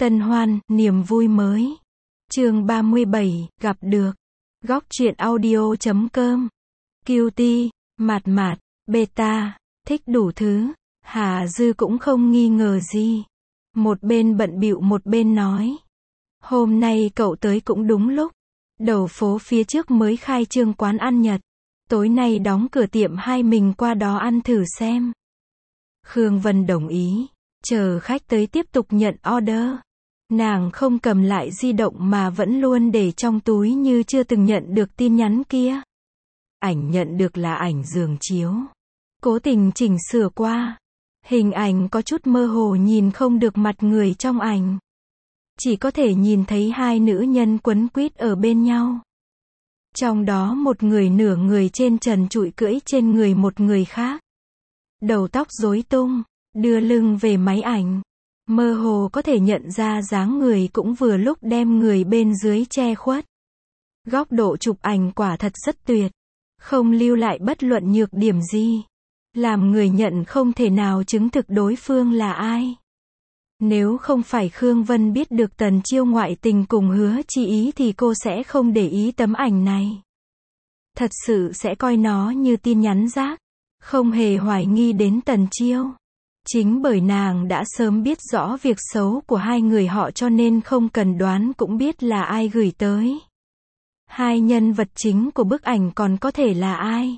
Tân hoan, niềm vui mới. Chương 37, gặp được. Góc truyện audio.com. Cutie, mạt mạt, beta, thích đủ thứ. Hà Dư cũng không nghi ngờ gì. Một bên bận bịu một bên nói. Hôm nay cậu tới cũng đúng lúc. Đầu phố phía trước mới khai trương quán ăn Nhật. Tối nay đóng cửa tiệm hai mình qua đó ăn thử xem. Khương Vân đồng ý. Chờ khách tới tiếp tục nhận order. Nàng không cầm lại di động mà vẫn luôn để trong túi như chưa từng nhận được tin nhắn kia. Ảnh nhận được là ảnh giường chiếu. Cố tình chỉnh sửa qua. Hình ảnh có chút mơ hồ, nhìn không được mặt người trong ảnh. Chỉ có thể nhìn thấy hai nữ nhân quấn quýt ở bên nhau. Trong đó một người nửa người trên trần trụi cưỡi trên người một người khác. Đầu tóc rối tung, đưa lưng về máy ảnh. Mơ hồ có thể nhận ra dáng người cũng vừa lúc đem người bên dưới che khuất. Góc độ chụp ảnh quả thật rất tuyệt. Không lưu lại bất luận nhược điểm gì. Làm người nhận không thể nào chứng thực đối phương là ai. Nếu không phải Khương Vân biết được Tần Chiêu ngoại tình cùng Hứa Chi Ý thì cô sẽ không để ý tấm ảnh này. Thật sự sẽ coi nó như tin nhắn rác. Không hề hoài nghi đến Tần Chiêu. Chính bởi nàng đã sớm biết rõ việc xấu của hai người họ cho nên không cần đoán cũng biết là ai gửi tới. Hai nhân vật chính của bức ảnh còn có thể là ai?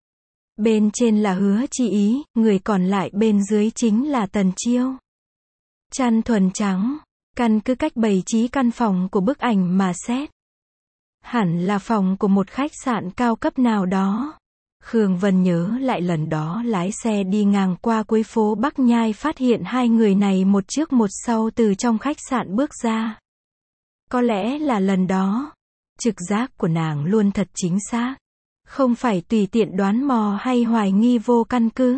Bên trên là Hứa Chi Ý, người còn lại bên dưới chính là Tần Chiêu. Chăn thuần trắng, căn cứ cách bày trí căn phòng của bức ảnh mà xét. Hẳn là phòng của một khách sạn cao cấp nào đó. Khương Vân nhớ lại lần đó lái xe đi ngang qua cuối phố Bắc Nhai phát hiện hai người này một trước một sau từ trong khách sạn bước ra. Có lẽ là lần đó, trực giác của nàng luôn thật chính xác. Không phải tùy tiện đoán mò hay hoài nghi vô căn cứ.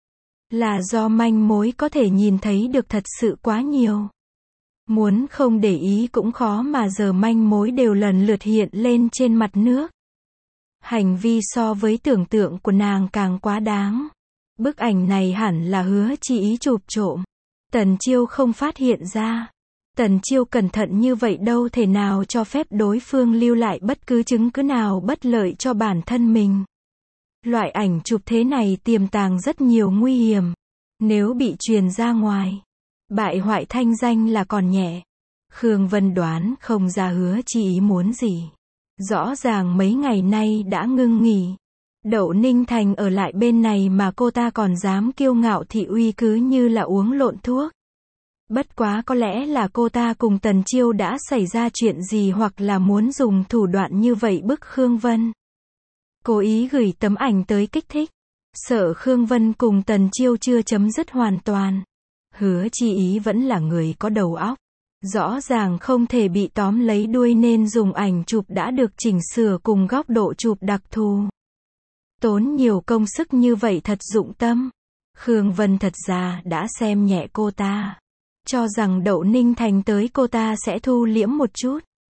Là do manh mối có thể nhìn thấy được thật sự quá nhiều. Muốn không để ý cũng khó mà giờ manh mối đều lần lượt hiện lên trên mặt nước. Hành vi so với tưởng tượng của nàng càng quá đáng. Bức ảnh này hẳn là Hứa Chi Ý chụp trộm. Tần Chiêu không phát hiện ra. Tần Chiêu cẩn thận như vậy đâu thể nào cho phép đối phương lưu lại bất cứ chứng cứ nào bất lợi cho bản thân mình. Loại ảnh chụp thế này tiềm tàng rất nhiều nguy hiểm. Nếu bị truyền ra ngoài, bại hoại thanh danh là còn nhẹ. Khương Vân đoán không ra Hứa Chi Ý muốn gì. Rõ ràng mấy ngày nay đã ngưng nghỉ. Đậu Ninh Thành ở lại bên này mà cô ta còn dám kiêu ngạo thị uy cứ như là uống lộn thuốc. Bất quá có lẽ là cô ta cùng Tần Chiêu đã xảy ra chuyện gì hoặc là muốn dùng thủ đoạn như vậy bức Khương Vân. Cố ý gửi tấm ảnh tới kích thích. Sợ Khương Vân cùng Tần Chiêu chưa chấm dứt hoàn toàn. Hứa Chi Ý vẫn là người có đầu óc. Rõ ràng không thể bị tóm lấy đuôi nên dùng ảnh chụp đã được chỉnh sửa cùng góc độ chụp đặc thù. Tốn nhiều công sức như vậy thật dụng tâm. Khương Vân thật ra đã xem nhẹ cô ta. Cho rằng Đậu Ninh Thành tới cô ta sẽ thu liễm một chút.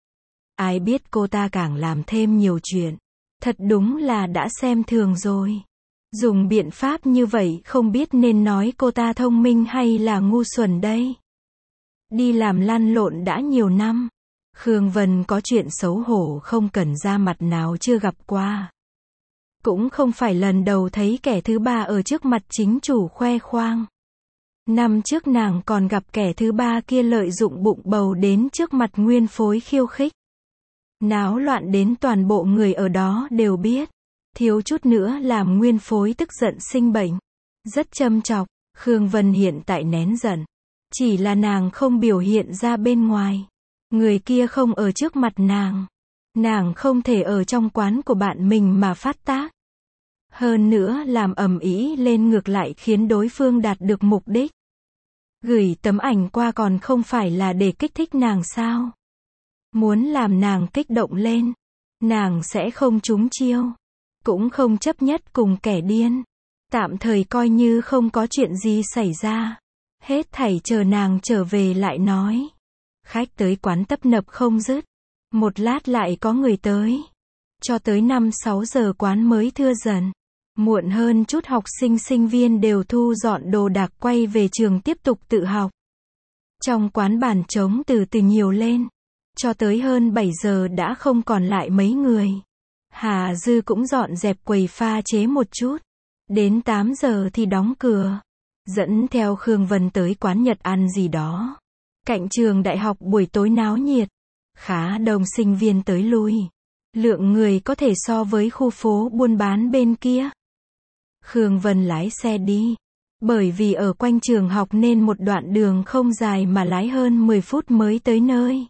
Ai biết cô ta càng làm thêm nhiều chuyện. Thật đúng là đã xem thường rồi. Dùng biện pháp như vậy không biết nên nói cô ta thông minh hay là ngu xuẩn đây. Đi làm lăn lộn đã nhiều năm. Khương Vân có chuyện xấu hổ không cần ra mặt nào chưa gặp qua. Cũng không phải lần đầu thấy kẻ thứ ba ở trước mặt chính chủ khoe khoang. Năm trước nàng còn gặp kẻ thứ ba kia lợi dụng bụng bầu đến trước mặt nguyên phối khiêu khích. Náo loạn đến toàn bộ người ở đó đều biết. Thiếu chút nữa làm nguyên phối tức giận sinh bệnh. Rất châm chọc. Khương Vân hiện tại nén giận. Chỉ là nàng không biểu hiện ra bên ngoài. Người kia không ở trước mặt nàng. Nàng không thể ở trong quán của bạn mình mà phát tác. Hơn nữa làm ầm ĩ lên ngược lại khiến đối phương đạt được mục đích. Gửi tấm ảnh qua còn không phải là để kích thích nàng sao? Muốn làm nàng kích động lên. Nàng sẽ không trúng chiêu. Cũng không chấp nhất cùng kẻ điên. Tạm thời coi như không có chuyện gì xảy ra. Hết thảy chờ nàng trở về lại nói. Khách tới quán tấp nập không dứt. Một lát lại có người tới. Cho tới 5-6 giờ quán mới thưa dần. Muộn hơn chút học sinh sinh viên đều thu dọn đồ đạc quay về trường tiếp tục tự học. Trong quán bàn trống từ từ nhiều lên. Cho tới hơn 7 giờ đã không còn lại mấy người. Hà Dư cũng dọn dẹp quầy pha chế một chút. Đến 8 giờ thì đóng cửa. Dẫn theo Khương Vân tới quán Nhật ăn gì đó. Cạnh trường đại học buổi tối náo nhiệt. Khá đông sinh viên tới lui. Lượng người có thể so với khu phố buôn bán bên kia. Khương Vân lái xe đi. Bởi vì ở quanh trường học nên một đoạn đường không dài mà lái hơn 10 phút mới tới nơi.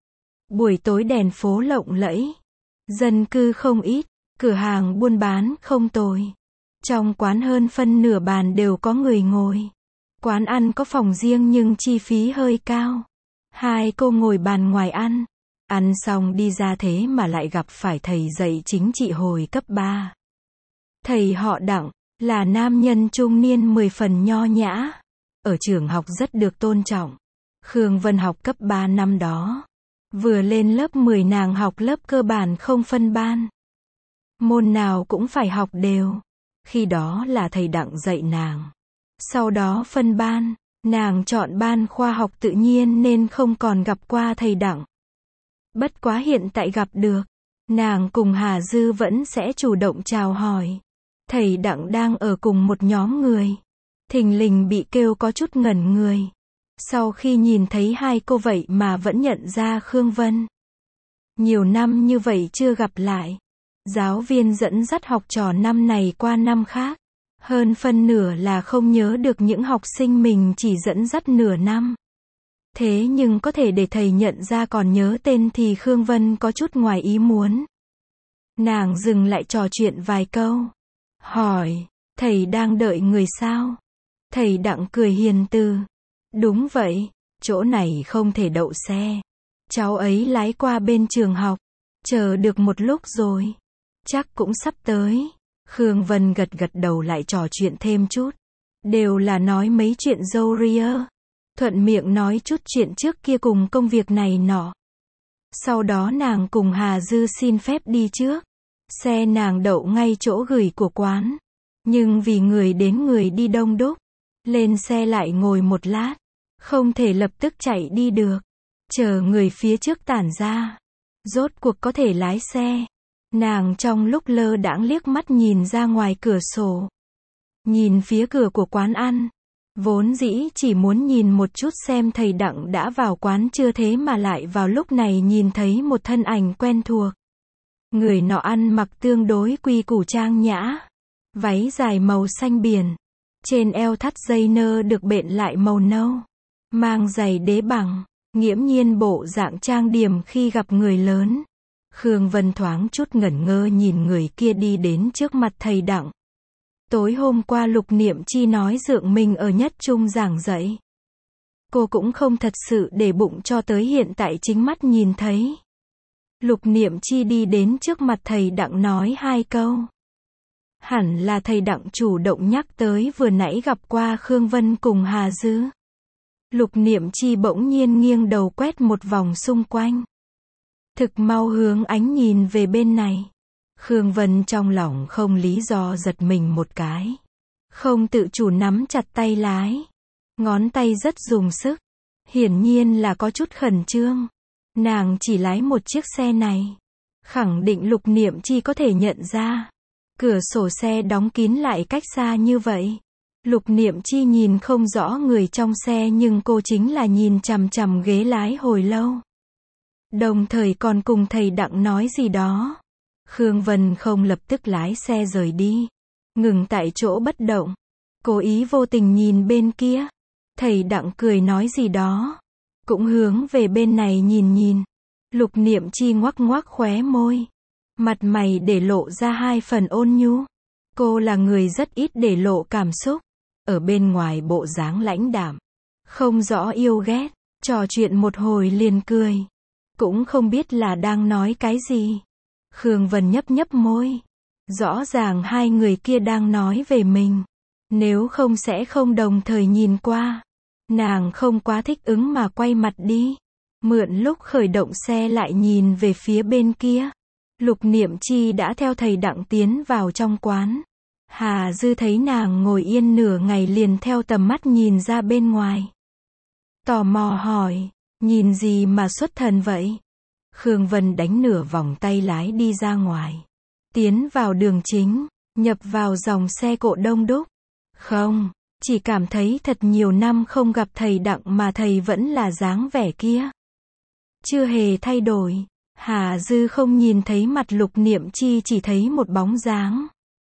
Buổi tối đèn phố lộng lẫy. Dân cư không ít. Cửa hàng buôn bán không tồi. Trong quán hơn phân nửa bàn đều có người ngồi. Quán ăn có phòng riêng nhưng chi phí hơi cao. Hai cô ngồi bàn ngoài ăn. Ăn xong đi ra thế mà lại gặp phải thầy dạy chính trị hồi cấp 3. Thầy họ Đặng, là nam nhân trung niên 10 phần nho nhã. Ở trường học rất được tôn trọng. Khương Vân học cấp 3 năm đó. Vừa lên lớp 10 nàng học lớp cơ bản không phân ban. Môn nào cũng phải học đều. Khi đó là thầy Đặng dạy nàng. Sau đó phân ban, nàng chọn ban khoa học tự nhiên nên không còn gặp qua thầy Đặng. Bất quá hiện tại gặp được, nàng cùng Hà Dư vẫn sẽ chủ động chào hỏi. Thầy Đặng đang ở cùng một nhóm người. Thình lình bị kêu có chút ngẩn người. Sau khi nhìn thấy hai cô vậy mà vẫn nhận ra Khương Vân. Nhiều năm như vậy chưa gặp lại. Giáo viên dẫn dắt học trò năm này qua năm khác. Hơn phân nửa là không nhớ được những học sinh mình chỉ dẫn dắt nửa năm. Thế nhưng có thể để thầy nhận ra còn nhớ tên thì Khương Vân có chút ngoài ý muốn. Nàng dừng lại trò chuyện vài câu. Hỏi, thầy đang đợi người sao? Thầy Đặng cười hiền từ. Đúng vậy, chỗ này không thể đậu xe. Cháu ấy lái qua bên trường học. Chờ được một lúc rồi. Chắc cũng sắp tới. Khương Vân gật gật đầu lại trò chuyện thêm chút. Đều là nói mấy chuyện râu ria. Thuận miệng nói chút chuyện trước kia cùng công việc này nọ. Sau đó nàng cùng Hà Dư xin phép đi trước. Xe nàng đậu ngay chỗ gửi của quán. Nhưng vì người đến người đi đông đúc. Lên xe lại ngồi một lát. Không thể lập tức chạy đi được. Chờ người phía trước tản ra. Rốt cuộc có thể lái xe. Nàng trong lúc lơ đãng liếc mắt nhìn ra ngoài cửa sổ. Nhìn phía cửa của quán ăn. Vốn dĩ chỉ muốn nhìn một chút xem thầy Đặng đã vào quán chưa thế mà lại vào lúc này nhìn thấy một thân ảnh quen thuộc. Người nọ ăn mặc tương đối quy củ trang nhã. Váy dài màu xanh biển. Trên eo thắt dây nơ được bện lại màu nâu. Mang giày đế bằng. Nghiễm nhiên bộ dạng trang điểm khi gặp người lớn. Khương Vân thoáng chút ngẩn ngơ nhìn người kia đi đến trước mặt thầy Đặng. Tối hôm qua Lục Niệm Chi nói Dượng mình ở Nhất Trung giảng dạy. Cô cũng không thật sự để bụng cho tới hiện tại chính mắt nhìn thấy. Lục Niệm Chi đi đến trước mặt thầy Đặng nói hai câu. Hẳn là thầy Đặng chủ động nhắc tới vừa nãy gặp qua Khương Vân cùng Hà Dư. Lục Niệm Chi bỗng nhiên nghiêng đầu quét một vòng xung quanh. Thực mau hướng ánh nhìn về bên này. Khương Vân trong lòng không lý do giật mình một cái. Không tự chủ nắm chặt tay lái. Ngón tay rất dùng sức. Hiển nhiên là có chút khẩn trương. Nàng chỉ lái một chiếc xe này. Khẳng định Lục Niệm Chi có thể nhận ra. Cửa sổ xe đóng kín lại cách xa như vậy. Lục Niệm Chi nhìn không rõ người trong xe nhưng cô chính là nhìn chằm chằm ghế lái hồi lâu. Đồng thời còn cùng thầy Đặng nói gì đó. Khương Vân không lập tức lái xe rời đi. Ngừng tại chỗ bất động. Cố ý vô tình nhìn bên kia. Thầy Đặng cười nói gì đó. Cũng hướng về bên này nhìn nhìn. Lục Niệm Chi ngoắc ngoắc khóe môi. Mặt mày để lộ ra hai phần ôn nhu. Cô là người rất ít để lộ cảm xúc. Ở bên ngoài bộ dáng lãnh đạm. Không rõ yêu ghét. Trò chuyện một hồi liền cười. Cũng không biết là đang nói cái gì. Khương Vân nhấp nhấp môi. Rõ ràng hai người kia đang nói về mình. Nếu không sẽ không đồng thời nhìn qua. Nàng không quá thích ứng mà quay mặt đi. Mượn lúc khởi động xe lại nhìn về phía bên kia. Lục Niệm Chi đã theo thầy Đặng tiến vào trong quán. Hà Dư thấy nàng ngồi yên nửa ngày liền theo tầm mắt nhìn ra bên ngoài. tò mò hỏi, nhìn gì mà xuất thần vậy? Khương Vân đánh nửa vòng tay lái đi ra ngoài. Tiến vào đường chính, nhập vào dòng xe cộ đông đúc. Không, chỉ cảm thấy thật nhiều năm không gặp thầy Đặng mà thầy vẫn là dáng vẻ kia. Chưa hề thay đổi. Hà Dư không nhìn thấy mặt Lục Niệm Chi, chỉ thấy một bóng dáng.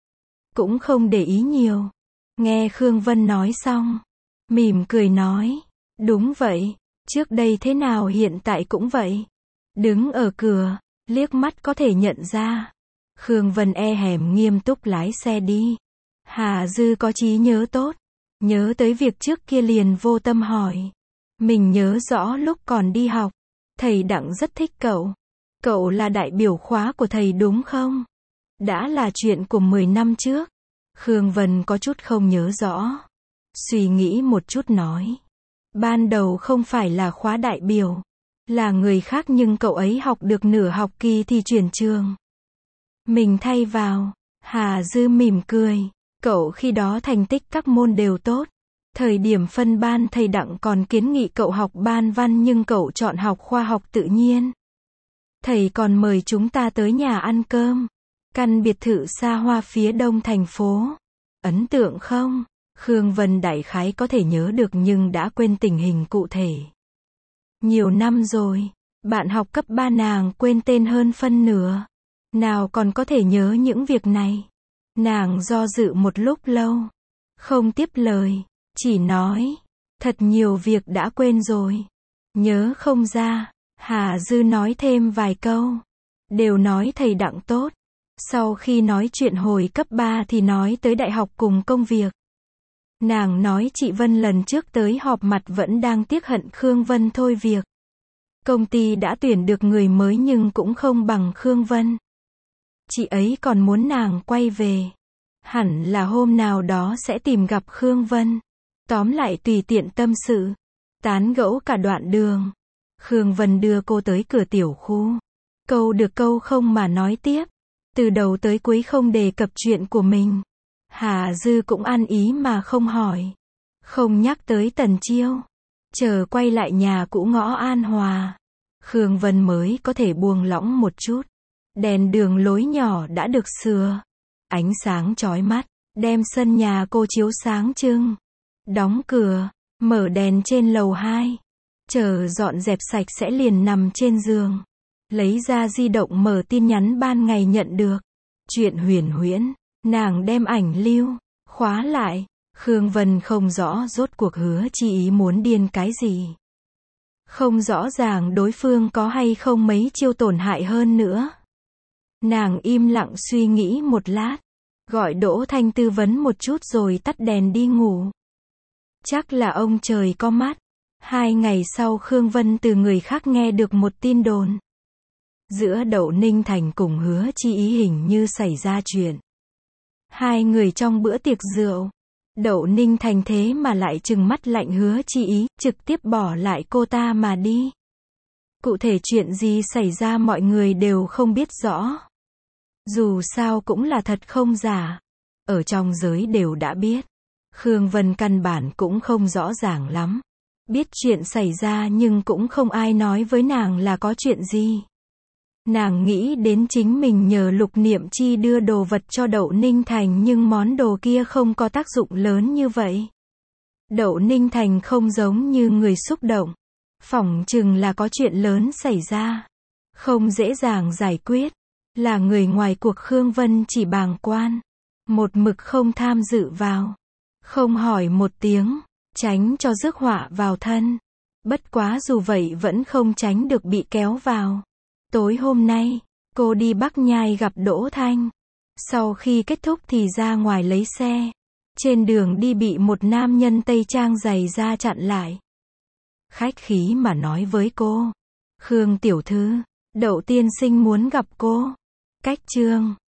Cũng không để ý nhiều. Nghe Khương Vân nói xong, mỉm cười nói, đúng vậy, trước đây thế nào hiện tại cũng vậy. Đứng ở cửa, liếc mắt có thể nhận ra. Khương Vân e hèm nghiêm túc lái xe đi. Hà Dư có trí nhớ tốt, nhớ tới việc trước kia liền vô tâm hỏi. Mình nhớ rõ lúc còn đi học, thầy Đặng rất thích cậu. Cậu là đại biểu khóa của thầy đúng không? Đã là chuyện của 10 năm trước. Khương Vân có chút không nhớ rõ. Suy nghĩ một chút nói. Ban đầu không phải là khóa đại biểu. Là người khác nhưng cậu ấy học được nửa học kỳ thì chuyển trường. Mình thay vào. Hà Dư mỉm cười. Cậu khi đó thành tích các môn đều tốt. Thời điểm phân ban thầy Đặng còn kiến nghị cậu học ban văn nhưng cậu chọn học khoa học tự nhiên. Thầy còn mời chúng ta tới nhà ăn cơm. Căn biệt thự xa hoa phía đông thành phố. Ấn tượng không? Khương Vân đại khái có thể nhớ được nhưng đã quên tình hình cụ thể. Nhiều năm rồi, bạn học cấp 3 nàng quên tên hơn phân nửa. Nào còn có thể nhớ những việc này. Nàng do dự một lúc lâu. Không tiếp lời, chỉ nói. Thật nhiều việc đã quên rồi. Nhớ không ra. Hà Dư nói thêm vài câu. Đều nói thầy Đặng tốt. Sau khi nói chuyện hồi cấp 3 thì nói tới đại học cùng công việc. Nàng nói chị Vân lần trước tới họp mặt vẫn đang tiếc hận Khương Vân thôi việc. Công ty đã tuyển được người mới nhưng cũng không bằng Khương Vân. Chị ấy còn muốn nàng quay về. Hẳn là hôm nào đó sẽ tìm gặp Khương Vân. Tóm lại tùy tiện tâm sự. Tán gẫu cả đoạn đường. Khương Vân đưa cô tới cửa tiểu khu. Câu được câu không mà nói tiếp. Từ đầu tới cuối không đề cập chuyện của mình. Hà Dư cũng ăn ý mà không hỏi. Không nhắc tới Tần Chiêu. Chờ quay lại nhà cũ ngõ An Hòa. Khương Vân mới có thể buông lỏng một chút. Đèn đường lối nhỏ đã được sửa. Ánh sáng chói mắt, đem sân nhà cô chiếu sáng trưng. Đóng cửa, mở đèn trên lầu 2. Chờ dọn dẹp sạch sẽ liền nằm trên giường. Lấy ra di động mở tin nhắn ban ngày nhận được. Chuyện huyền huyễn, nàng đem ảnh lưu, khóa lại. Khương Vân không rõ rốt cuộc Hứa Chi Ý muốn điên cái gì. Không rõ ràng đối phương có hay không mấy chiêu tổn hại hơn nữa. Nàng im lặng suy nghĩ một lát. Gọi Đỗ Thanh tư vấn một chút rồi tắt đèn đi ngủ. Chắc là ông trời có mắt. 2 ngày sau Khương Vân từ người khác nghe được một tin đồn. Giữa Đậu Ninh Thành cùng Hứa Chi Ý hình như xảy ra chuyện. 2 người trong bữa tiệc rượu. Đậu Ninh Thành thế mà lại trừng mắt lạnh Hứa Chi Ý, trực tiếp bỏ lại cô ta mà đi. Cụ thể chuyện gì xảy ra mọi người đều không biết rõ. Dù sao cũng là thật không giả. Ở trong giới đều đã biết. Khương Vân căn bản cũng không rõ ràng lắm. Biết chuyện xảy ra nhưng cũng không ai nói với nàng là có chuyện gì. Nàng nghĩ đến chính mình nhờ Lục Niệm Chi đưa đồ vật cho Đậu Ninh Thành nhưng món đồ kia không có tác dụng lớn như vậy. Đậu Ninh Thành không giống như người xúc động. Phỏng chừng là có chuyện lớn xảy ra. Không dễ dàng giải quyết. Là người ngoài cuộc Khương Vân chỉ bàng quan. Một mực không tham dự vào. Không hỏi một tiếng. Tránh cho rước họa vào thân. Bất quá dù vậy vẫn không tránh được bị kéo vào. Tối hôm nay, cô đi Bắc Nhai gặp Đỗ Thanh. Sau khi kết thúc thì ra ngoài lấy xe. Trên đường đi bị một nam nhân Tây Trang giày da chặn lại. Khách khí mà nói với cô. Khương tiểu thư, Đậu tiên sinh muốn gặp cô. Cách chương